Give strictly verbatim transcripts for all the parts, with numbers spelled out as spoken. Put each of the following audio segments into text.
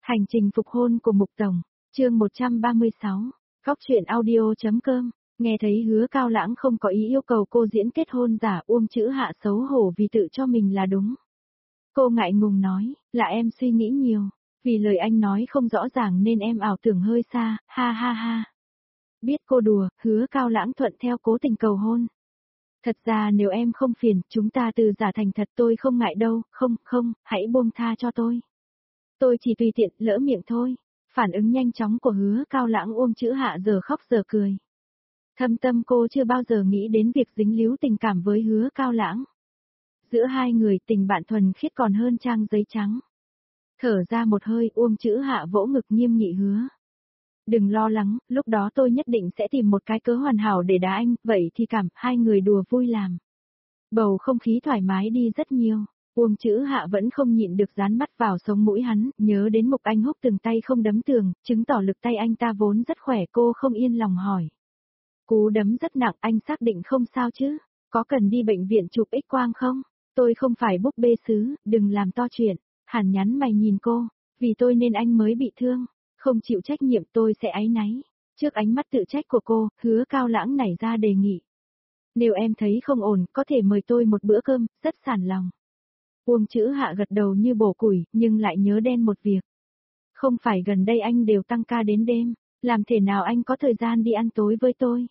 Hành trình phục hôn của Mục Tổng, chương một trăm ba mươi sáu, Góc truyện audio.com, nghe thấy Hứa Cao Lãng không có ý yêu cầu cô diễn kết hôn giả, Uông Chữ Hạ xấu hổ vì tự cho mình là đúng. Cô ngại ngùng nói, là em suy nghĩ nhiều, vì lời anh nói không rõ ràng nên em ảo tưởng hơi xa, ha ha ha. Biết cô đùa, Hứa Cao Lãng thuận theo cố tình cầu hôn. Thật ra nếu em không phiền, chúng ta từ giả thành thật, tôi không ngại đâu, không, không, hãy buông tha cho tôi. Tôi chỉ tùy tiện, lỡ miệng thôi. Phản ứng nhanh chóng của Hứa Cao Lãng, Uông Chữ Hạ giờ khóc giờ cười. Thâm tâm cô chưa bao giờ nghĩ đến việc dính líu tình cảm với Hứa Cao Lãng. Giữa hai người tình bạn thuần khiết còn hơn trang giấy trắng. Thở ra một hơi, Uông Chữ Hạ vỗ ngực nghiêm nghị hứa. Đừng lo lắng, lúc đó tôi nhất định sẽ tìm một cái cớ hoàn hảo để đá anh, vậy thì cảm, hai người đùa vui làm. Bầu không khí thoải mái đi rất nhiều. Uông Chữ Hạ vẫn không nhịn được dán mắt vào sống mũi hắn, nhớ đến Mục Anh Húc từng tay không đấm tường, chứng tỏ lực tay anh ta vốn rất khỏe, cô không yên lòng hỏi. Cú đấm rất nặng, anh xác định không sao chứ? Có cần đi bệnh viện chụp X quang không? Tôi không phải búp bê sứ, đừng làm to chuyện. Hàn nhắn mày nhìn cô, vì tôi nên anh mới bị thương, không chịu trách nhiệm tôi sẽ áy náy. Trước ánh mắt tự trách của cô, Hứa Cao Lãng nảy ra đề nghị. Nếu em thấy không ổn, có thể mời tôi một bữa cơm, rất sảng lòng. Uông Chữ Hạ gật đầu như bổ củi, nhưng lại nhớ đen một việc. Không phải gần đây anh đều tăng ca đến đêm, làm thế nào anh có thời gian đi ăn tối với tôi?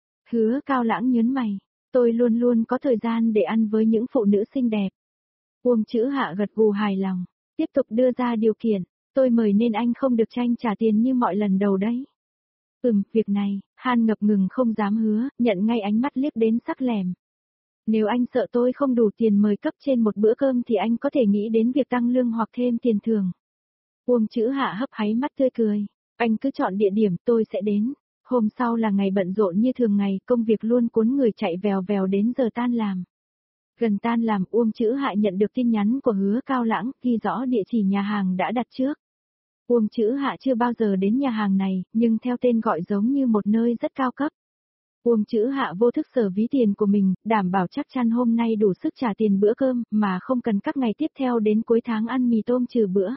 Hứa Cao Lãng nhớn mày, tôi luôn luôn có thời gian để ăn với những phụ nữ xinh đẹp. Uông Chữ Hạ gật gù hài lòng, tiếp tục đưa ra điều kiện, tôi mời nên anh không được tranh trả tiền như mọi lần đầu đấy. Ừm, việc này, Han ngập ngừng không dám hứa, nhận ngay ánh mắt liếc đến sắc lẻm. Nếu anh sợ tôi không đủ tiền mời cấp trên một bữa cơm thì anh có thể nghĩ đến việc tăng lương hoặc thêm tiền thưởng. Uông Chữ Hạ hấp háy mắt tươi cười, anh cứ chọn địa điểm tôi sẽ đến. Hôm sau là ngày bận rộn như thường ngày, công việc luôn cuốn người chạy vèo vèo đến giờ tan làm. Gần tan làm, Uông Chữ Hạ nhận được tin nhắn của Hứa Cao Lãng, ghi rõ địa chỉ nhà hàng đã đặt trước. Uông Chữ Hạ chưa bao giờ đến nhà hàng này, nhưng theo tên gọi giống như một nơi rất cao cấp. Uông Chữ Hạ vô thức sờ ví tiền của mình, đảm bảo chắc chắn hôm nay đủ sức trả tiền bữa cơm, mà không cần các ngày tiếp theo đến cuối tháng ăn mì tôm trừ bữa.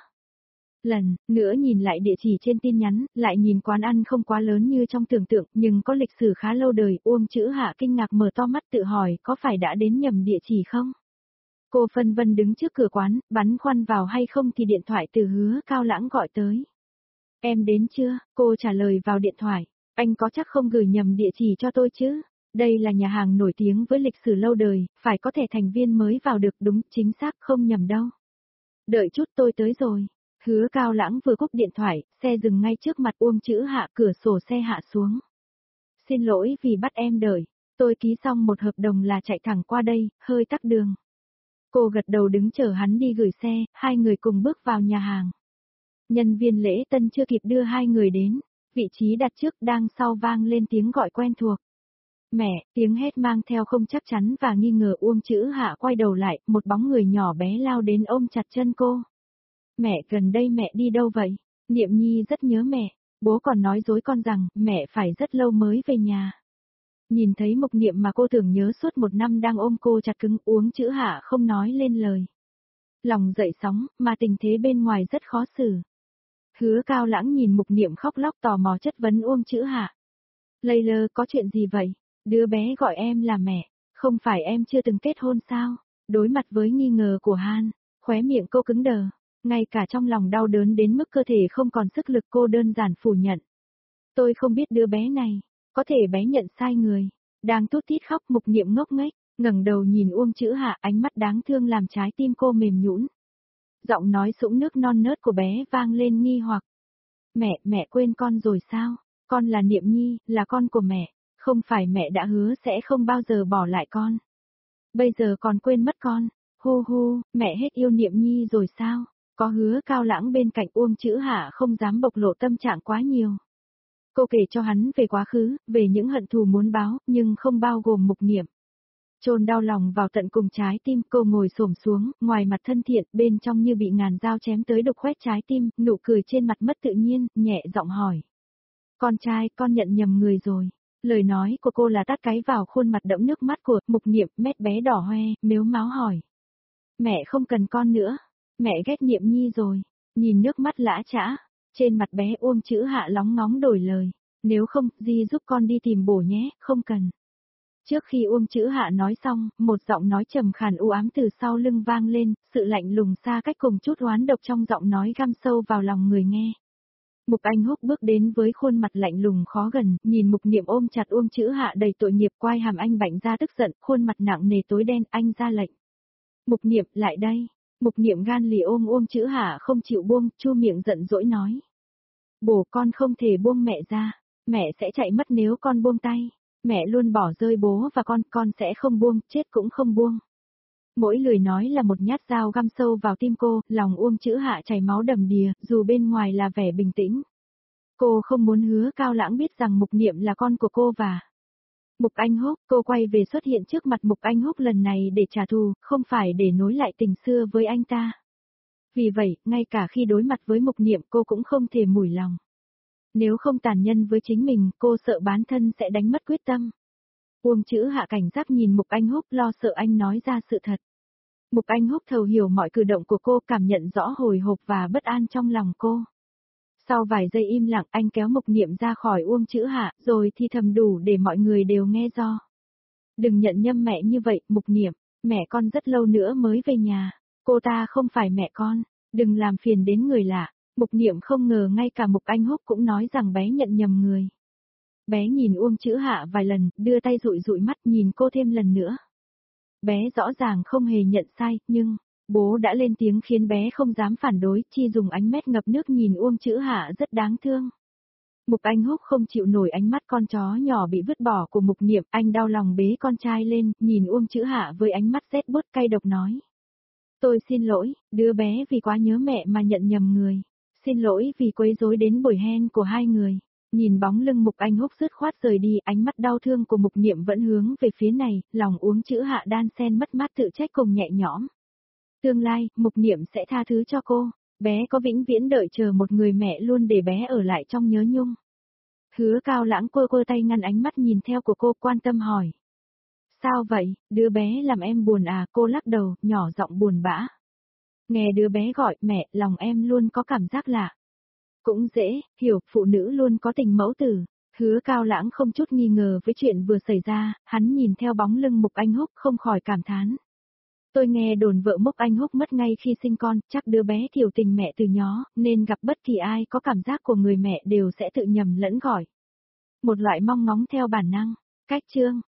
Lần nữa nhìn lại địa chỉ trên tin nhắn, lại nhìn quán ăn không quá lớn như trong tưởng tượng, nhưng có lịch sử khá lâu đời, Uông Chữ Hạ kinh ngạc mở to mắt tự hỏi có phải đã đến nhầm địa chỉ không? Cô phân vân đứng trước cửa quán, bắn khoăn vào hay không thì điện thoại từ Hứa Cao Lãng gọi tới. Em đến chưa? Cô trả lời vào điện thoại. Anh có chắc không gửi nhầm địa chỉ cho tôi chứ? Đây là nhà hàng nổi tiếng với lịch sử lâu đời, phải có thẻ thành viên mới vào được, đúng, chính xác, không nhầm đâu. Đợi chút, tôi tới rồi. Hứa Cao Lãng vừa cúp điện thoại, xe dừng ngay trước mặt Uông Chữ Hạ, cửa sổ xe hạ xuống. Xin lỗi vì bắt em đợi, tôi ký xong một hợp đồng là chạy thẳng qua đây, hơi tắc đường. Cô gật đầu đứng chờ hắn đi gửi xe, hai người cùng bước vào nhà hàng. Nhân viên lễ tân chưa kịp đưa hai người đến, vị trí đặt trước đang sau vang lên tiếng gọi quen thuộc. Mẹ, tiếng hét mang theo không chắc chắn và nghi ngờ. Uông Chữ Hạ quay đầu lại, một bóng người nhỏ bé lao đến ôm chặt chân cô. Mẹ, gần đây mẹ đi đâu vậy? Niệm Nhi rất nhớ mẹ, bố còn nói dối con rằng mẹ phải rất lâu mới về nhà. Nhìn thấy Mục Niệm mà cô tưởng nhớ suốt một năm đang ôm cô chặt cứng, Uông Chữ Hạ không nói lên lời. Lòng dậy sóng, mà tình thế bên ngoài rất khó xử. Hứa Cao Lãng nhìn Mục Niệm khóc lóc tò mò chất vấn Uông Chữ Hạ. Lây lơ, có chuyện gì vậy? Đứa bé gọi em là mẹ, không phải em chưa từng kết hôn sao? Đối mặt với nghi ngờ của Han, khóe miệng cô cứng đờ, ngay cả trong lòng đau đớn đến mức cơ thể không còn sức lực, cô đơn giản phủ nhận. Tôi không biết đứa bé này, có thể bé nhận sai người. Đang tút tít khóc, Mục Niệm ngốc nghếch, ngẩng đầu nhìn Uông Chữ Hạ, ánh mắt đáng thương làm trái tim cô mềm nhũn. Giọng nói sũng nước non nớt của bé vang lên nghi hoặc. Mẹ, mẹ quên con rồi sao? Con là Niệm Nhi, là con của mẹ, không phải mẹ đã hứa sẽ không bao giờ bỏ lại con. Bây giờ còn quên mất con, hu hu, mẹ hết yêu Niệm Nhi rồi sao? Có Hứa Cao Lãng bên cạnh, Uông Chữ Hạ không dám bộc lộ tâm trạng quá nhiều. Cô kể cho hắn về quá khứ, về những hận thù muốn báo, nhưng không bao gồm Mục Niệm. Chôn đau lòng vào tận cùng trái tim, cô ngồi xổm xuống, ngoài mặt thân thiện, bên trong như bị ngàn dao chém tới đục khoét trái tim, nụ cười trên mặt mất tự nhiên, nhẹ giọng hỏi. Con trai, con nhận nhầm người rồi. Lời nói của cô là tát cái vào khuôn mặt đẫm nước mắt của Mục Niệm, mét bé đỏ hoe, mếu máo hỏi. Mẹ không cần con nữa, mẹ ghét Niệm Nhi rồi. Nhìn nước mắt lã chã, trên mặt bé Uông Chữ Hạ lóng ngóng đổi lời. Nếu không, Di giúp con đi tìm bổ nhé, không cần. Trước khi Uông Chữ Hạ nói xong, một giọng nói trầm khàn u ám từ sau lưng vang lên, sự lạnh lùng xa cách cùng chút oán độc trong giọng nói găm sâu vào lòng người nghe. Mục Anh Húc bước đến với khuôn mặt lạnh lùng khó gần, nhìn Mục Niệm ôm chặt Uông Chữ Hạ đầy tội nghiệp, quai hàm anh bạnh ra tức giận, khuôn mặt nặng nề tối đen, anh ra lệnh. Mục Niệm, lại đây. Mục Niệm gan lì ôm Uông Chữ Hạ không chịu buông, chu miệng giận dỗi nói. Bố con không thể buông mẹ ra, mẹ sẽ chạy mất nếu con buông tay. Mẹ luôn bỏ rơi bố và con, con sẽ không buông, chết cũng không buông. Mỗi lời nói là một nhát dao găm sâu vào tim cô, lòng Uông Chữ Hạ chảy máu đầm đìa, dù bên ngoài là vẻ bình tĩnh. Cô không muốn Hứa Cao Lãng biết rằng Mục Niệm là con của cô và Mục Anh Húc. Cô quay về xuất hiện trước mặt Mục Anh Húc lần này để trả thù, không phải để nối lại tình xưa với anh ta. Vì vậy, ngay cả khi đối mặt với Mục Niệm cô cũng không thể mủi lòng. Nếu không tàn nhân với chính mình, cô sợ bản thân sẽ đánh mất quyết tâm. Uông Chữ Hạ cảnh giác nhìn Mục Anh Húc, lo sợ anh nói ra sự thật. Mục Anh Húc thấu hiểu mọi cử động của cô, cảm nhận rõ hồi hộp và bất an trong lòng cô. Sau vài giây im lặng, anh kéo Mục Niệm ra khỏi Uông Chữ Hạ, rồi thì thầm đủ để mọi người đều nghe do. Đừng nhận nhầm mẹ như vậy, Mục Niệm, mẹ con rất lâu nữa mới về nhà. Cô ta không phải mẹ con, đừng làm phiền đến người lạ. Mục Niệm không ngờ ngay cả Mục Anh Húc cũng nói rằng bé nhận nhầm người. Bé nhìn Uông Chữ Hạ vài lần, đưa tay dụi dụi mắt nhìn cô thêm lần nữa. Bé rõ ràng không hề nhận sai, nhưng bố đã lên tiếng khiến bé không dám phản đối, chi dùng ánh mắt ngập nước nhìn Uông Chữ Hạ rất đáng thương. Mục Anh Húc không chịu nổi ánh mắt con chó nhỏ bị vứt bỏ của Mục Niệm, anh đau lòng bế con trai lên, nhìn Uông Chữ Hạ với ánh mắt rét buốt cay độc nói. Tôi xin lỗi, đứa bé vì quá nhớ mẹ mà nhận nhầm người. Xin lỗi vì quấy rối đến buổi hen của hai người. Nhìn bóng lưng Mục Anh Húc dứt khoát rời đi, ánh mắt đau thương của Mục Niệm vẫn hướng về phía này, lòng Uông Chữ Hạ đan xen mất mát tự trách cùng nhẹ nhõm. Tương lai, Mục Niệm sẽ tha thứ cho cô, bé có vĩnh viễn đợi chờ một người mẹ luôn để bé ở lại trong nhớ nhung. Hứa Cao Lãng quơ quơ tay ngăn ánh mắt nhìn theo của cô, quan tâm hỏi. Sao vậy, đứa bé làm em buồn à? Cô lắc đầu, nhỏ giọng buồn bã. Nghe đứa bé gọi mẹ, lòng em luôn có cảm giác lạ. Cũng dễ, hiểu, phụ nữ luôn có tình mẫu tử. Hứa Cao Lãng không chút nghi ngờ với chuyện vừa xảy ra, hắn nhìn theo bóng lưng Mục Anh Húc không khỏi cảm thán. Tôi nghe đồn vợ Mục Anh Húc mất ngay khi sinh con, chắc đứa bé thiểu tình mẹ từ nhỏ, nên gặp bất kỳ ai có cảm giác của người mẹ đều sẽ tự nhầm lẫn gọi. Một loại mong ngóng theo bản năng. Cách chương